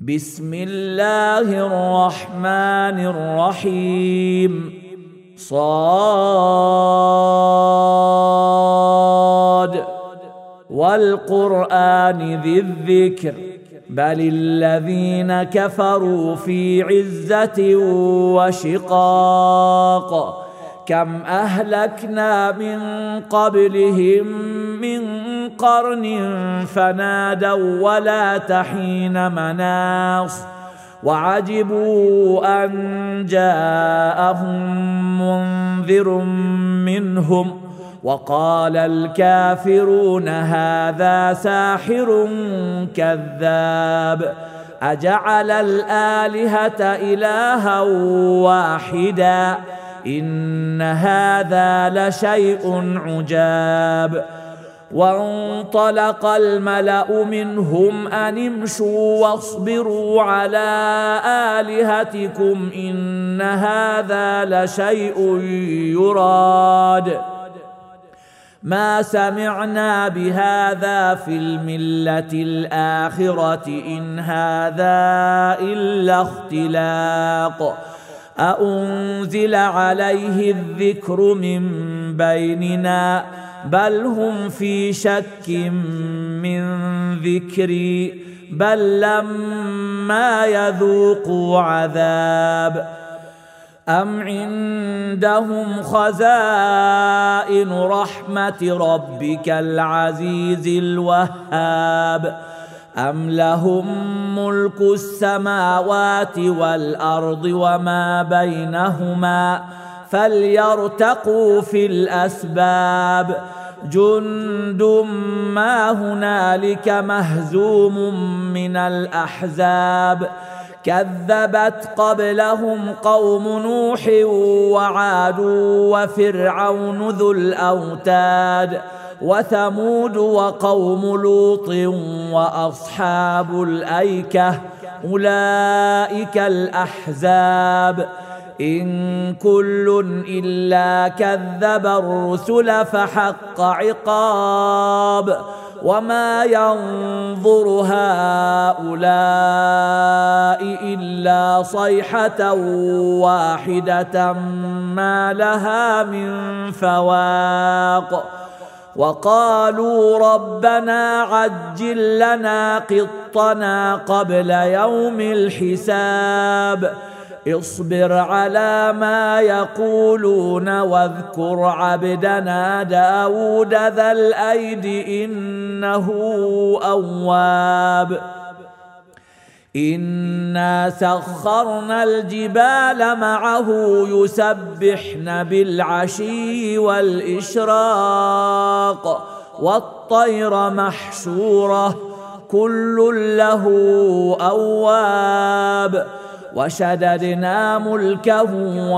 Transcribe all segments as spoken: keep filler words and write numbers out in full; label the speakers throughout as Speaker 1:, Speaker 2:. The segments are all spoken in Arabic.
Speaker 1: بسم الله الرحمن الرحيم صاد والقرآن ذي الذكر بل الذين كفروا في عزة وشقاق كم أهلكنا من قبلهم من قرن فنادوا ولا تحين مناص وعجبوا أن جاءهم منذر منهم وقال الكافرون هذا ساحر كذاب أجعل الآلهة إلها واحدا إن هذا لشيء عجاب وانطلق الملأ منهم أن امشوا واصبروا على آلهتكم إن هذا لشيء يراد ما سمعنا بهذا في الملة الآخرة إن هذا إلا اختلاق أأنزل عليه الذكر من بيننا بل هم في شك من ذكري بل لما يذوقوا عذاب أم عندهم خزائن رحمة ربك العزيز الوهاب أم لهم ملك السماوات والأرض وما بينهما فليرتقوا في الأسباب جند ما هنالك مهزوم من الأحزاب كذبت قبلهم قوم نوح وعاد وفرعون ذو الأوتاد وثمود وقوم لوط وأصحاب الأيكة أولئك الأحزاب إن كل إلا كذب الرسل فحق عقاب وما ينظر هؤلاء إلا صيحة واحدة ما لها من فواق وقالوا ربنا عجل لنا قطنا قبل يوم الحساب اصبر على ما يقولون واذكر عبدنا داود ذا الأيد إنه أواب إنا سخرنا الجبال معه يسبحن بالعشي والإشراق والطير محشورة كل له أواب وشددنا ملكه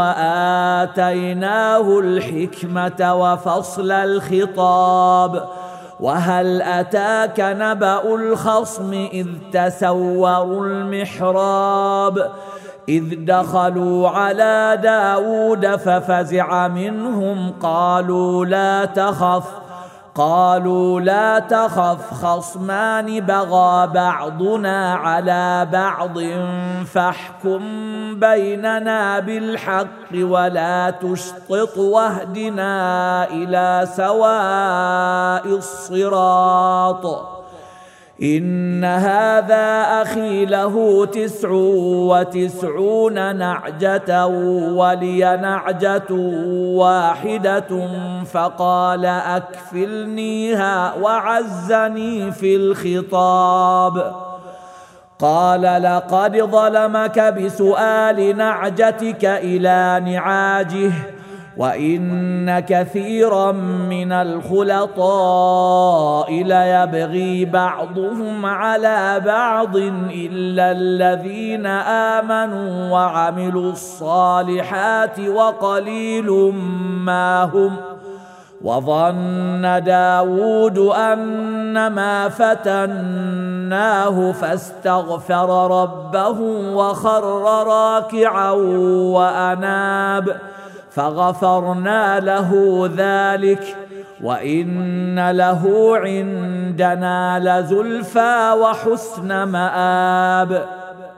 Speaker 1: وآتيناه الحكمة وفصل الخطاب وهل أتاك نبأ الخصم إذ تسوروا المحراب إذ دخلوا على داود ففزع منهم قالوا لا تخف قالوا لا تخف خصمان بغى بعضنا على بعض فاحكم بيننا بالحق ولا تشطط واهدنا إلى سواء الصراط إن هذا أخي له تسع وتسعون نعجة ولي نعجة واحدة فقال أكفلنيها وعزني في الخطاب قال لقد ظلمك بسؤال نعجتك إلى نعاجه وإن كثيرا من الخلطاء ليبغي بعضهم على بعض إلا الذين آمنوا وعملوا الصالحات وقليل ما هم وظن داود أنما فتناه فاستغفر ربه وخر راكعا وأناب فغفرنا له ذلك وإن له عندنا لزلفى وحسن مآب.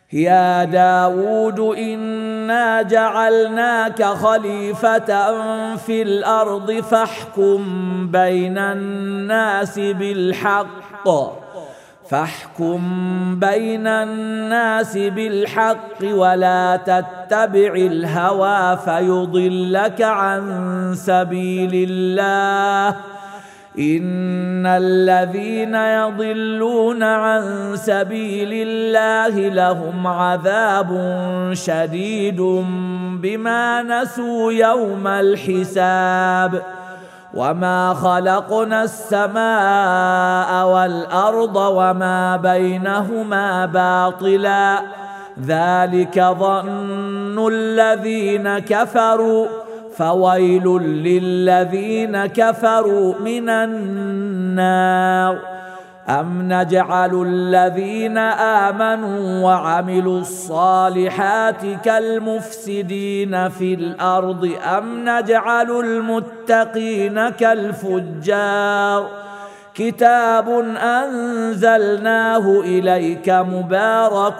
Speaker 1: يا داود إنا جعلناك خليفة في الأرض فاحكم بين الناس بالحق فاحكم بين الناس بالحق ولا تتبع الهوى فيضلك عن سبيل الله إن الذين يضلون عن سبيل الله لهم عذاب شديد بما نسوا يوم الحساب وما خلقنا السماء والأرض وما بينهما باطلا ذلك ظن الذين كفروا فويل للذين كفروا من النار أم نجعل الذين آمنوا وعملوا الصالحات كالمفسدين في الأرض أم نجعل المتقين كالفجار كتاب أنزلناه إليك مبارك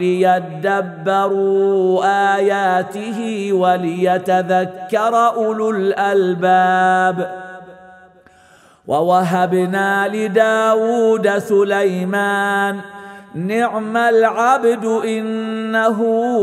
Speaker 1: ليدبروا آياته وليتذكر أولو الألباب ووهبنا لداود سليمان نعم العبد إنه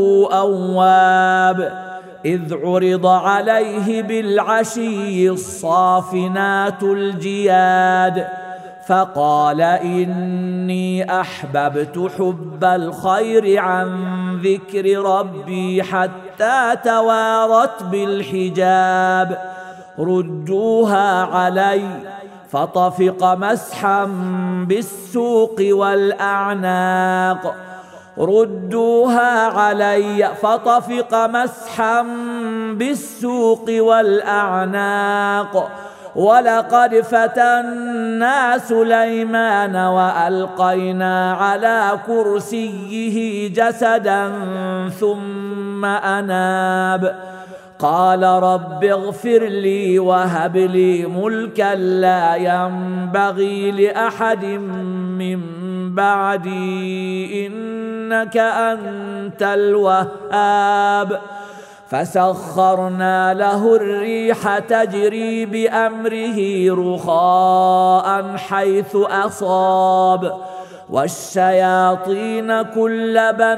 Speaker 1: أواب إذ عرض عليه بالعشي الصافنات الجياد فقال إني أحببت حب الخير عن ذكر ربي حتى توارت بالحجاب ردوها علي فطفق مسحا بالسوق والأعناق ردوها علي فطفق مسحا بالسوق والأعناق ولقد فتنا سليمان وألقينا على كرسيه جسدا ثم أناب قال رب اغفر لي وهب لي ملكا لا ينبغي لأحد من بعدي إنك أنت الوهاب فسخرنا له الريح تجري بأمره رخاء حيث أصاب والشياطين كل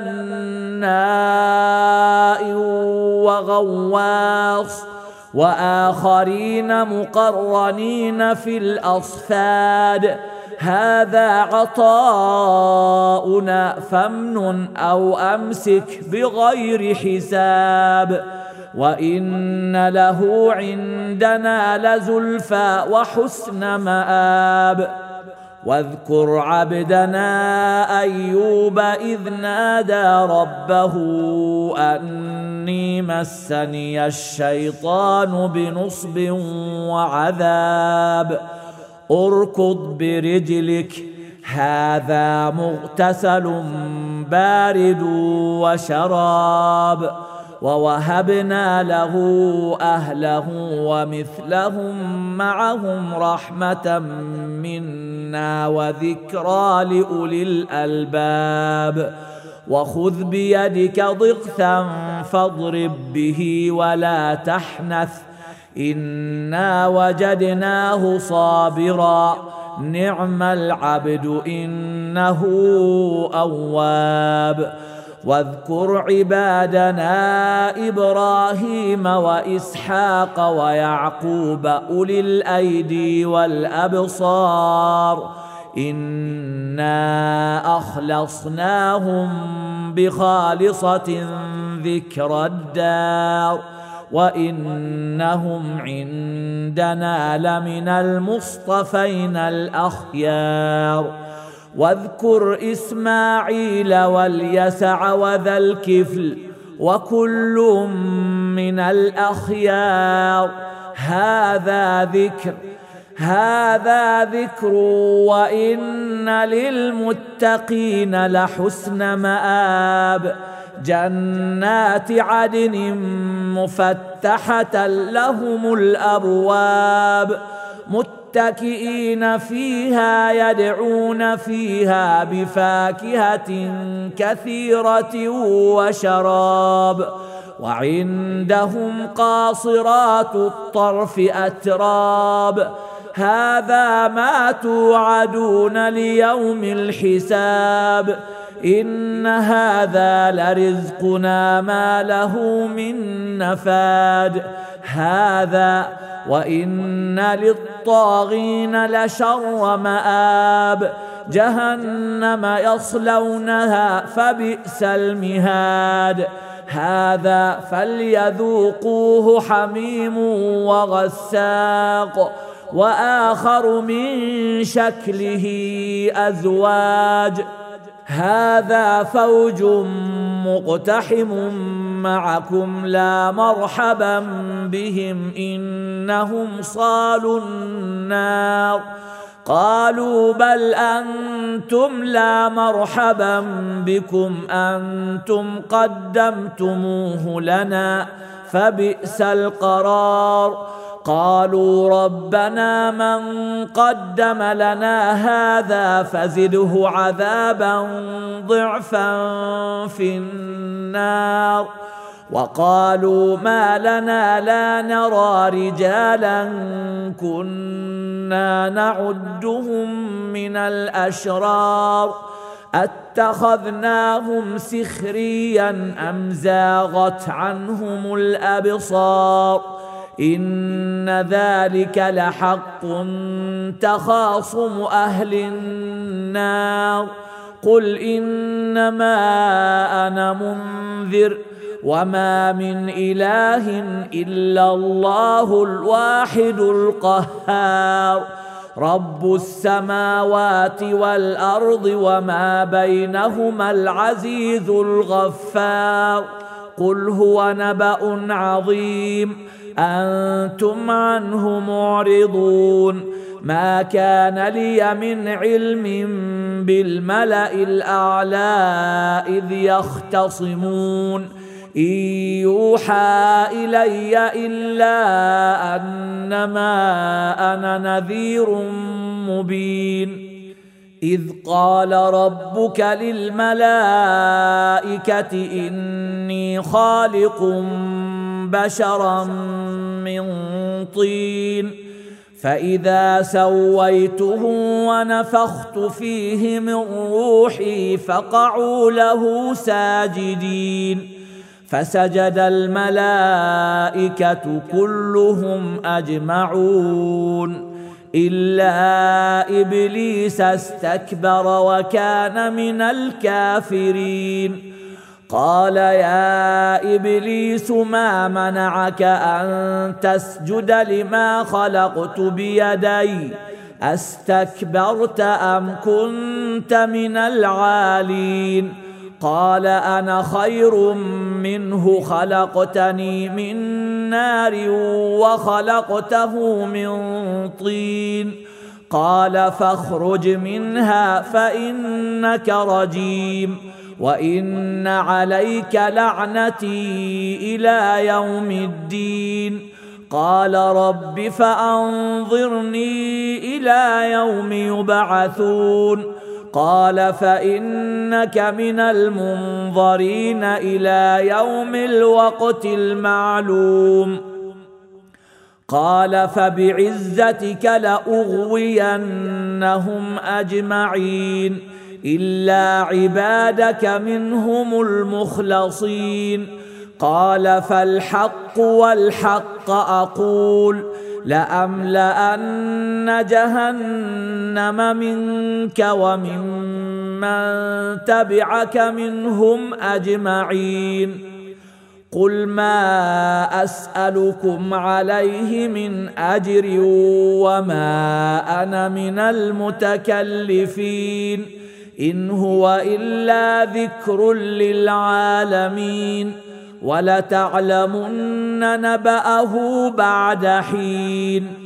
Speaker 1: بناء وغواص وآخرين مقرنين في الأصفاد هذا عطاؤنا فامنن أو أمسك بغير حساب وإن له عندنا لزلفى وحسن مآب واذكر عبدنا أيوب إذ نادى ربه أني مسني الشيطان بنصب وعذاب اركض برجلك هذا مغتسل بارد وشراب ووهبنا له أهله ومثلهم معهم رحمة منا وذكرى لأولي الألباب وخذ بيدك ضغثا فاضرب به ولا تحنث إنا وجدناه صابرا نعم العبد إنه أواب واذكر عبادنا إبراهيم وإسحاق ويعقوب أولي الأيدي والأبصار إنا أخلصناهم بخالصة ذكر الدار وإنهم عندنا لمن المصطفين الأخيار واذكر إسماعيل واليسع وذا الكفل وكل من الأخيار هذا ذكر هذا ذكر وإن للمتقين لحسن مآب جنات عدن مفتحة لهم الأبواب متكئين فيها يدعون فيها بفاكهة كثيرة وشراب وعندهم قاصرات الطرف أتراب هذا ما توعدون ليوم الحساب إن هذا لرزقنا ما له من نفاد هذا وإن للطاغين لشر مآب جهنم يصلونها فبئس المهاد هذا فليذوقوه حميم وغساق وآخر من شكله أزواج هذا فوج مقتحم معكم لا مرحبا بهم إنهم صالوا النار قالوا بل أنتم لا مرحبا بكم أنتم قدمتموه لنا فبئس القرار قالوا ربنا من قدم لنا هذا فزده عذابا ضعفا في النار وقالوا ما لنا لا نرى رجالا كنا نعدهم من الأشرار اتخذناهم سخريا أم زاغت عنهم الأبصار إن ذلك لحق تخاصم أهل النار قل إنما أنا منذر وما من إله إلا الله الواحد القهار رب السماوات والأرض وما بينهما العزيز الغفار قل هو نبأ عظيم أنتم عنه معرضون ما كان لي من علم بالملأ الأعلى إذ يختصمون إن يوحى إلي إلا أنما أنا نذير مبين إذ قال ربك للملائكة إني خالق بشرا من طين فإذا سويته ونفخت فيه من روحي فقعوا له ساجدين فسجد الملائكة كلهم أجمعون إلا إبليس استكبر وكان من الكافرين قال يا إبليس ما منعك أن تسجد لما خلقت بيدي أستكبرت أم كنت من العالين قال أنا خير منه خلقتني من نار وخلقته من طين قال فاخرج منها فإنك رجيم وإن عليك لعنتي إلى يوم الدين قال رب فأنظرني إلى يوم يبعثون قال فإنك من المنظرين إلى يوم الوقت المعلوم قال فبعزتك لأغوينهم أجمعين إلا عبادك منهم المخلصين قال فالحق والحق أقول لأملأن جهنم منك وممن تبعك منهم أجمعين قل ما أسألكم عليه من أجر وما أنا من المتكلفين إن هو إلا ذكر للعالمين ولتعلمن نبأه بعد حين